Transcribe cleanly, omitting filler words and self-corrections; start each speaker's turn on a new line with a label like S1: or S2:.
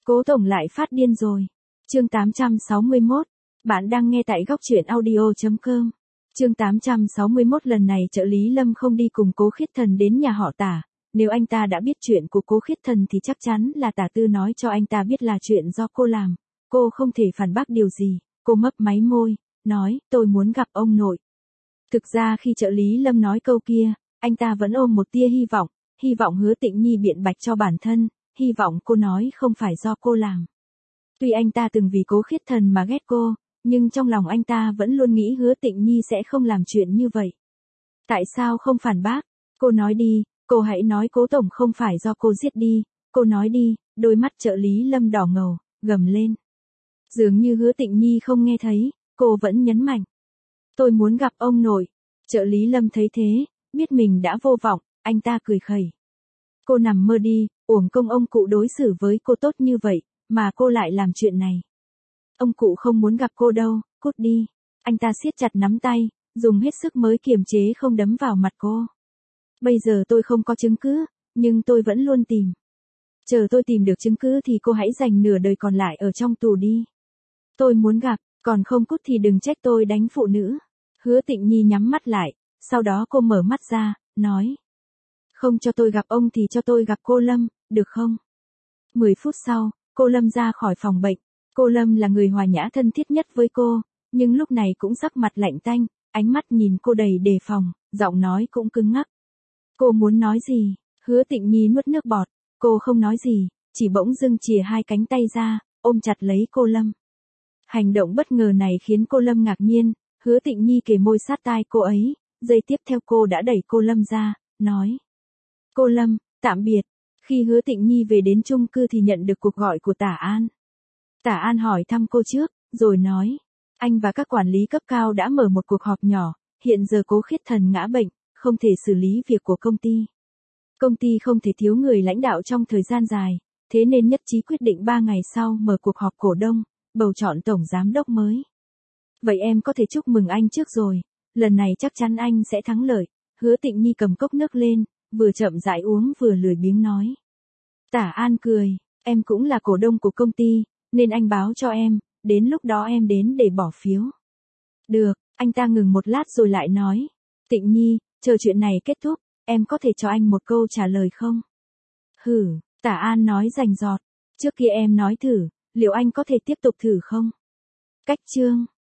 S1: Cố tổng lại phát điên rồi. Chương 861. Bạn đang nghe tại góc truyện audio.com. Chương 861 lần này trợ lý Lâm không đi cùng Cố Khiết Thần đến nhà họ Tả. Nếu anh ta đã biết chuyện của Cố Khiết Thần thì chắc chắn là Tả Tư nói cho anh ta biết là chuyện do cô làm. Cô không thể phản bác điều gì. Cô mấp máy môi, nói, tôi muốn gặp ông nội. Thực ra khi trợ lý Lâm nói câu kia, anh ta vẫn ôm một tia hy vọng Hứa Tịnh Nhi biện bạch cho bản thân, hy vọng cô nói không phải do cô làm. Tuy anh ta từng vì Cố Khiết Thần mà ghét cô, nhưng trong lòng anh ta vẫn luôn nghĩ Hứa Tịnh Nhi sẽ không làm chuyện như vậy. Tại sao không phản bác? Cô nói đi, cô hãy nói Cố tổng không phải do cô giết đi, cô nói đi, đôi mắt trợ lý Lâm đỏ ngầu, gầm lên. Dường như Hứa Tịnh Nhi không nghe thấy, cô vẫn nhấn mạnh. Tôi muốn gặp ông nội. Trợ lý Lâm thấy thế, biết mình đã vô vọng, anh ta cười khẩy. Cô nằm mơ đi, uổng công ông cụ đối xử với cô tốt như vậy, mà cô lại làm chuyện này. Ông cụ không muốn gặp cô đâu, cút đi. Anh ta siết chặt nắm tay, dùng hết sức mới kiềm chế không đấm vào mặt cô. Bây giờ tôi không có chứng cứ, nhưng tôi vẫn luôn tìm. Chờ tôi tìm được chứng cứ thì cô hãy dành nửa đời còn lại ở trong tù đi. Tôi muốn gặp, còn không cút thì đừng trách tôi đánh phụ nữ. Hứa Tịnh Nhi nhắm mắt lại, sau đó cô mở mắt ra, nói. Không cho tôi gặp ông thì cho tôi gặp cô Lâm, được không? 10 phút sau, cô Lâm ra khỏi phòng bệnh. Cô Lâm là người hòa nhã thân thiết nhất với cô, nhưng lúc này cũng sắc mặt lạnh tanh, ánh mắt nhìn cô đầy đề phòng, giọng nói cũng cứng ngắc. Cô muốn nói gì? Hứa Tịnh Nhi nuốt nước bọt, cô không nói gì, chỉ bỗng dưng chìa hai cánh tay ra, ôm chặt lấy cô Lâm. Hành động bất ngờ này khiến cô Lâm ngạc nhiên, Hứa Tịnh Nhi kề môi sát tai cô ấy, giây tiếp theo cô đã đẩy cô Lâm ra, nói. Cô Lâm, tạm biệt. Khi Hứa Tịnh Nhi về đến chung cư thì nhận được cuộc gọi của Tả An. Tả An hỏi thăm cô trước, rồi nói. Anh và các quản lý cấp cao đã mở một cuộc họp nhỏ, hiện giờ Cố Khiết Thần ngã bệnh, không thể xử lý việc của công ty. Công ty không thể thiếu người lãnh đạo trong thời gian dài, thế nên nhất trí quyết định 3 ngày sau mở cuộc họp cổ đông, bầu chọn tổng giám đốc mới. Vậy em có thể chúc mừng anh trước rồi, lần này chắc chắn anh sẽ thắng lợi. Hứa Tịnh Nhi cầm cốc nước lên, vừa chậm rãi uống vừa lười biếng nói. Tả An cười, em cũng là cổ đông của công ty, nên anh báo cho em, đến lúc đó em đến để bỏ phiếu. Được, anh ta ngừng một lát rồi lại nói. Tịnh Nhi, chờ chuyện này kết thúc, em có thể cho anh một câu trả lời không? Hử, Tả An nói rành rọt, trước kia em nói thử, liệu anh có thể tiếp tục thử không? Cách chương.